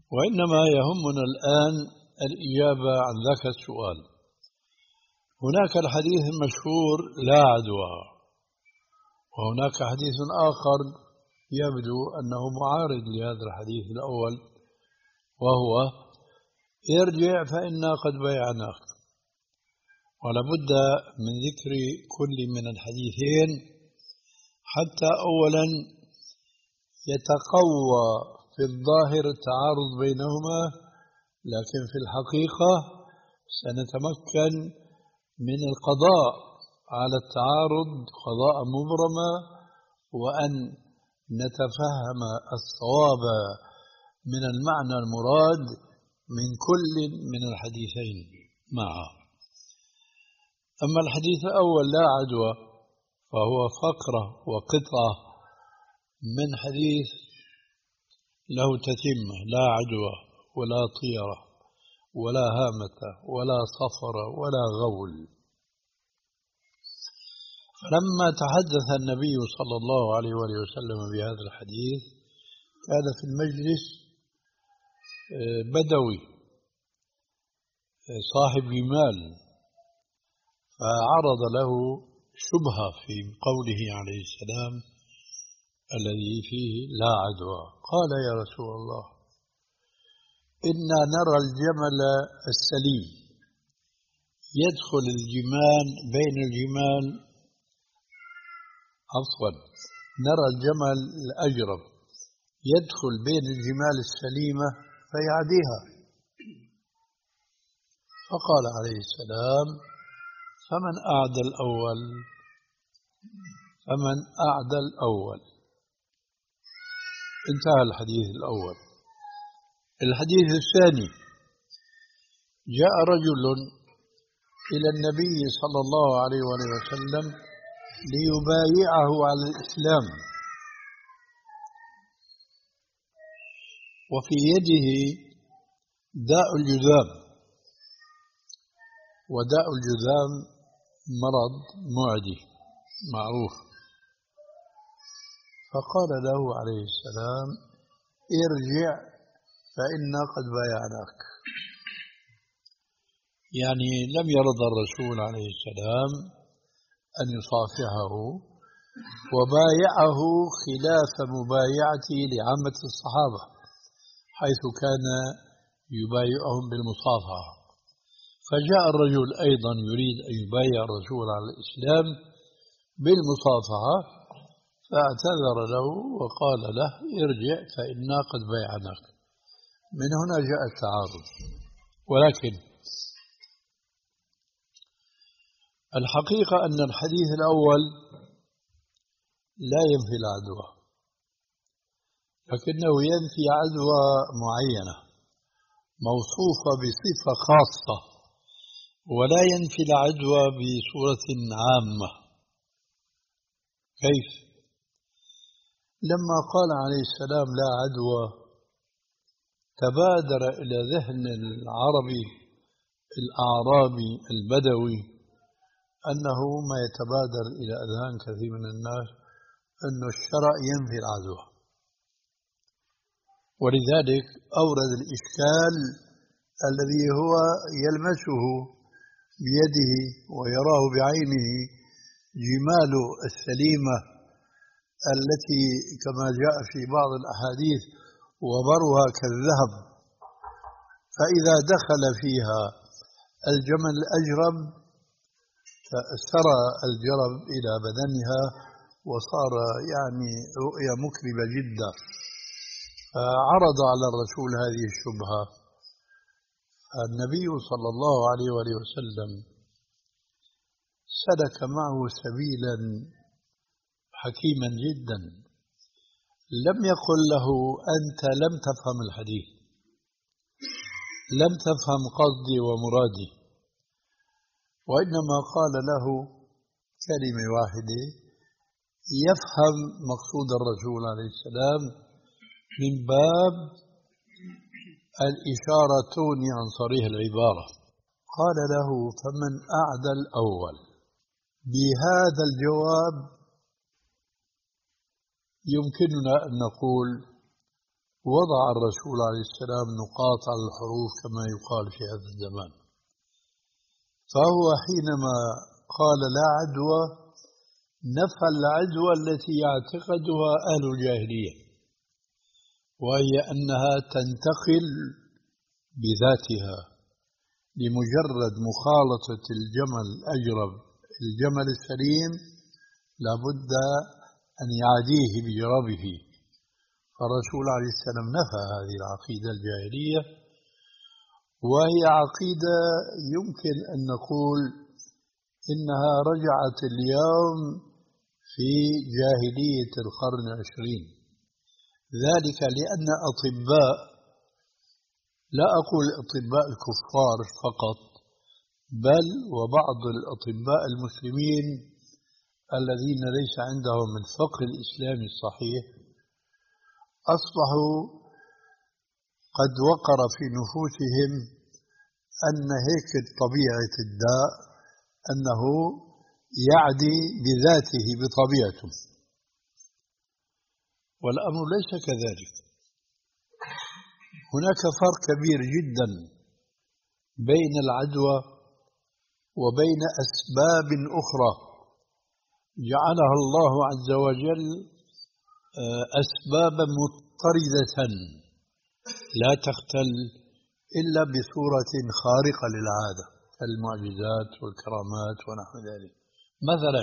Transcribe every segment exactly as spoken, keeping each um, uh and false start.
وإنما يهمنا الآن الإجابة عن ذاك السؤال. هناك الحديث المشهور لا عدوى، وهناك حديث آخر يبدو أنه معارض لهذا الحديث الأول، وهو ارجع فإنا قد بايعناك. ولا بد من ذكر كل من الحديثين حتى أولا يتقوى في الظاهر التعارض بينهما، لكن في الحقيقة سنتمكن من القضاء على التعارض قضاء مبرما، وأن نتفهم الصواب من المعنى المراد من كل من الحديثين معا. أما الحديث الأول لا عدوى فهو فقرة وقطعة من حديث له تتمة: لا عدوى ولا طيرة ولا هامة ولا صفر ولا غول. فلما تحدث النبي صلى الله عليه وآله وسلم بهذا الحديث كان في المجلس بدوي صاحب جمال، فعرض له شبهة في قوله عليه السلام الذي فيه لا عدوى. قال: يا رسول الله، إنا نرى الجمل السليم يدخل الجمال بين الجمال، عفوا نرى الجمل الأجرب يدخل بين الجمال السليمة فيعديها. فقال عليه السلام: فمن أعدى الأول فمن أعدى الأول. انتهى الحديث الأول. الحديث الثاني: جاء رجل إلى النبي صلى الله عليه وسلم ليبايعه على الإسلام، وفي يده داء الجذام، وداء الجذام مرض معدي معروف. فقال له عليه السلام: ارجع فإنا قد بايعناك. يعني لم يرضى الرسول عليه السلام أن يصافحه، وبايعه خلاف مبايعته لعامة الصحابة حيث كان يبايعهم بالمصافحة. فجاء الرجل أيضا يريد أن يبايع الرسول على الإسلام بالمصافحة، فاعتذر له وقال له: ارجع فإنا قد بايعناك. من هنا جاء التعارض. ولكن الحقيقة أن الحديث الأول لا ينفي العدوى، لكنه ينفي عدوى معينة موصوفة بصفة خاصة، ولا ينفي العدوى بصورة عامة. كيف؟ لما قال عليه السلام لا عدوى تبادر إلى ذهن العربي الأعرابي البدوي أنه ما يتبادر إلى أذهان كثير من الناس أن الشرع ينفي العدوى، ولذلك أورد الإشكال الذي هو يلمسه بيده ويراه بعينه، جمال السليمة التي كما جاء في بعض الأحاديث وبرها كالذهب، فإذا دخل فيها الجمل الأجرب سرى الجرب إلى بدنها وصار يعني رؤية مكربة جدا. فعرض على الرسول هذه الشبهة. النبي صلى الله عليه وآله وسلم سلك معه سبيلا حكيما جدا، لم يقل له أنت لم تفهم الحديث، لم تفهم قصدي ومرادي، وإنما قال له كلمة واحدة يفهم مقصود الرسول عليه السلام من باب الإشارة تغني عن صريح العبارة. قال له: فمن أعدى الأول. بهذا الجواب يمكننا أن نقول وضع الرسول عليه السلام نقاط على الحروف كما يقال في هذا الزمان. فهو حينما قال لا عدوى نفى العدوى التي يعتقدها أهل الجاهلية، وهي أنها تنتقل بذاتها لمجرد مخالطة الجمل الأجرب الجمل السليم لابد أن يعاديه بجربه. فالرسول عليه السلام نفى هذه العقيدة الجاهلية، وهي عقيدة يمكن أن نقول إنها رجعت اليوم في جاهلية القرن العشرين، ذلك لأن أطباء، لا أقول أطباء الكفار فقط، بل وبعض الأطباء المسلمين الذين ليس عندهم الفقه الإسلامي الصحيح أصبحوا قد وقر في نفوسهم أن هيك طبيعة الداء أنه يعدي بذاته بطبيعته، والأمر ليس كذلك. هناك فرق كبير جدا بين العدوى وبين أسباب أخرى جعلها الله عز وجل أسبابا مضطردة لا تختل إلا بصورة خارقة للعادة كالمعجزات والكرامات ونحو ذلك. مثلا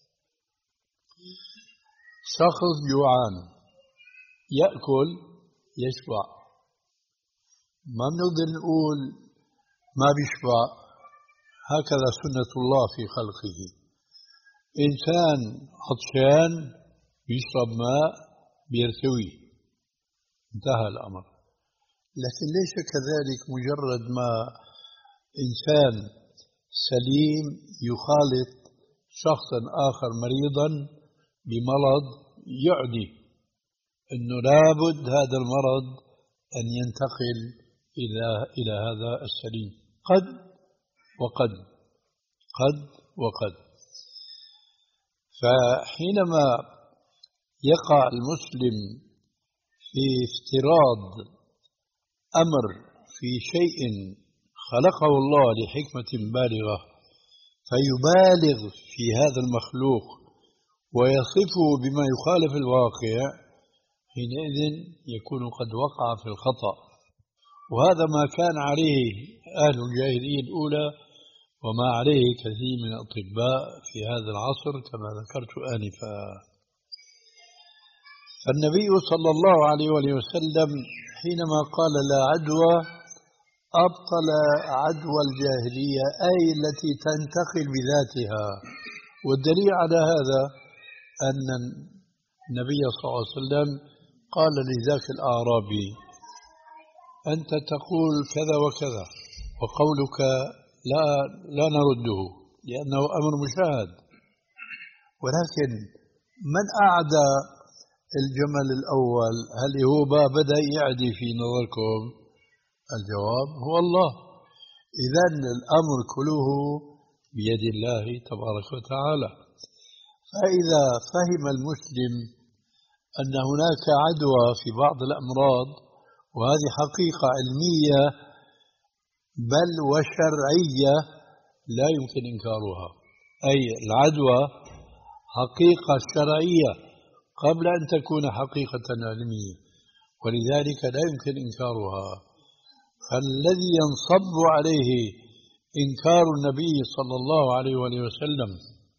شخص جوعان يأكل يشبع، ما بنقدر نقول ما بيشبع، هكذا سنة الله في خلقه. إنسان عطشان بيشرب ماء بيرتوي، انتهى الأمر. لكن ليس كذلك مجرد ما إنسان سليم يخالط شخصا آخر مريضا بمرض يعدي أنه لابد هذا المرض أن ينتقل إلى إلى هذا السليم، قد وقد قد وقد. فحينما يقع المسلم في افتراض أمر في شيء خلقه الله لحكمة بالغة فيبالغ في هذا المخلوق ويصفه بما يخالف الواقع، حينئذ يكون قد وقع في الخطأ. وهذا ما كان عليه أهل الجاهلية الأولى وما عليه كثير من الأطباء في هذا العصر كما ذكرت آنفا. فالنبي صلى الله عليه وسلم حينما قال لا عدوى أبطل عدوى الجاهلية، أي التي تنتقل بذاتها. والدليل على هذا أن النبي صلى الله عليه وسلم قال لذاك الأعرابي أنت تقول كذا وكذا وقولك لا لا نرده لأنه أمر مشاهد، ولكن من أعدى الجمل الأول؟ هل هو بدأ يعدي في نظركم؟ الجواب هو الله. إذن الأمر كله بيد الله تبارك وتعالى. فإذا فهم المسلم أن هناك عدوى في بعض الأمراض، وهذه حقيقة علمية بل وشرعية لا يمكن إنكارها، أي العدوى حقيقة شرعية قبل أن تكون حقيقة علمية، ولذلك لا يمكن إنكارها. فالذي ينصب عليه إنكار النبي صلى الله عليه وسلم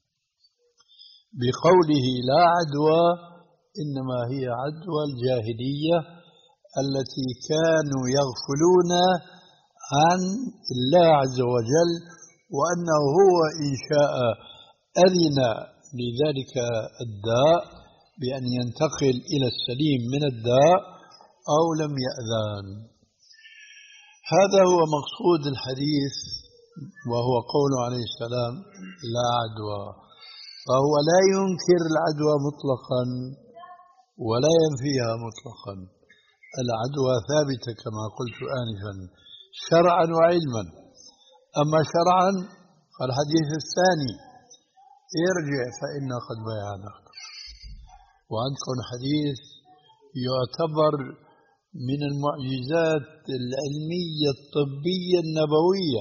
بقوله لا عدوى إنما هي عدوى الجاهلية التي كانوا يغفلون عن الله عز وجل، وأنه هو إن شاء أذن لذلك الداء بأن ينتقل إلى السليم من الداء أو لم يأذن. هذا هو مقصود الحديث، وهو قوله عليه السلام لا عدوى. فهو لا ينكر العدوى مطلقا ولا ينفيها مطلقا. العدوى ثابتة كما قلت آنفا شرعا وعلما. أما شرعا فالحديث الثاني ارجع فإنا قد بايعناك، وعندكم حديث يعتبر من المعجزات العلمية الطبية النبوية،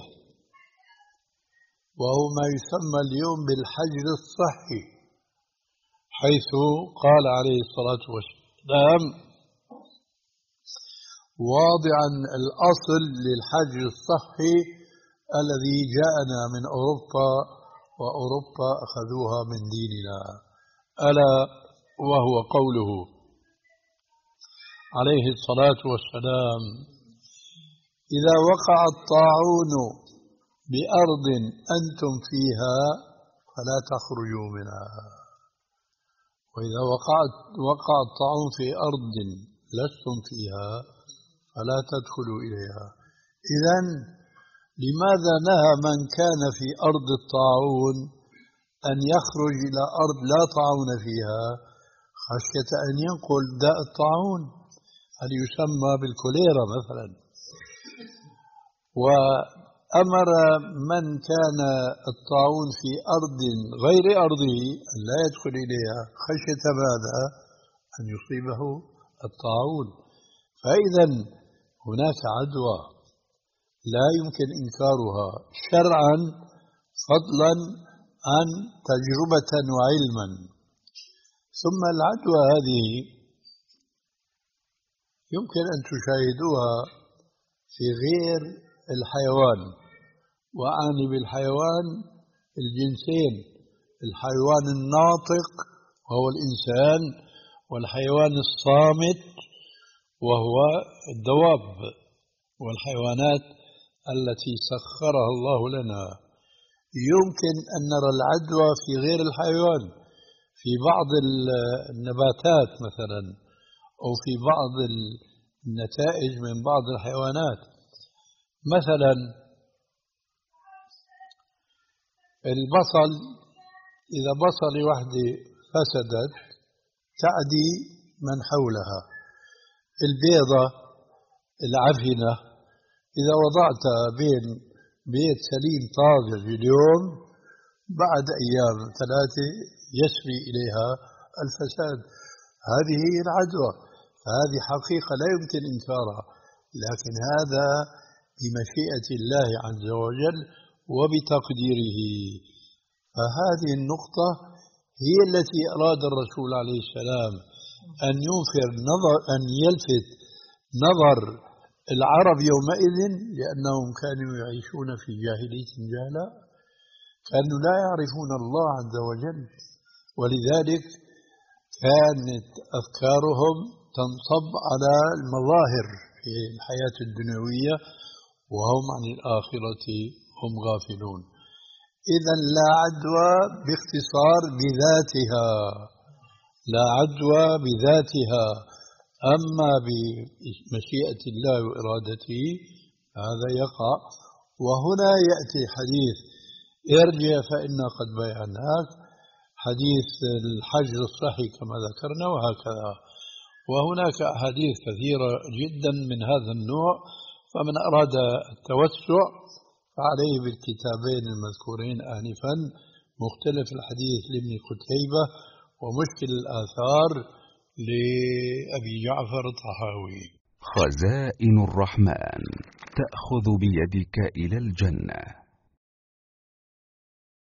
وهو ما يسمى اليوم بالحجر الصحي، حيث قال عليه الصلاة والسلام واضعا الأصل للحجر الصحي الذي جاءنا من أوروبا، وأوروبا أخذوها من ديننا، ألا وهو قوله عليه الصلاة والسلام: إذا وقع الطاعون بأرض أنتم فيها فلا تخرجوا منها، وإذا وقعت وقع الطاعون في أرض لستم فيها فلا تدخلوا إليها. إذن لماذا نهى من كان في أرض الطاعون أن يخرج إلى أرض لا طاعون فيها خشية أن ينقل داء الطاعون، هل يسمى بالكوليرا مثلا؟ وأمر من كان الطاعون في أرض غير أرضه أن لا يدخل إليها خشية ماذا؟ أن يصيبه الطاعون. فإذا هناك عدوى لا يمكن إنكارها شرعا فضلا عن تجربة وعلما. ثم العدوى هذه يمكن أن تشاهدوها في غير الحيوان، وأعني بالحيوان الجنسين: الحيوان الناطق وهو الإنسان، والحيوان الصامت وهو الدواب، والحيوانات التي سخرها الله لنا. يمكن أن نرى العدوى في غير الحيوان، في بعض النباتات مثلا، أو في بعض النتائج من بعض الحيوانات. مثلا البصل، إذا بصل وحده فسدت تعدي من حولها. البيضة العفنة إذا وضعتها بين بيت سليم طازج اليوم، بعد أيام ثلاثة يسري إليها الفساد. هذه هي العدوى، فهذه حقيقة لا يمكن إنكارها، لكن هذا بمشيئة الله عز وجل وبتقديره. فهذه النقطة هي التي أراد الرسول عليه السلام أن ينفر نظر أن يلفت نظر العرب يومئذ، لأنهم كانوا يعيشون في جاهلية جهلاء، كانوا لا يعرفون الله عز وجل، ولذلك كانت أفكارهم تنصب على المظاهر في الحياة الدنيوية، وهم عن الآخرة هم غافلون. إذن لا عدوى باختصار بذاتها، لا عدوى بذاتها، أما بمشيئة الله وإرادته هذا يقع. وهنا يأتي حديث ارجع فإنا قد بيعناك، حديث الحجر الصحي كما ذكرنا، وهكذا. وهناك أحاديث كثيرة جدا من هذا النوع، فمن أراد التوسع فعليه بالكتابين المذكورين آنفا: مختلف الحديث لابن قتيبة، ومشكل الآثار لأبي جعفر الطحاوي. خزائن الرحمن تأخذ بيدك إلى الجنة.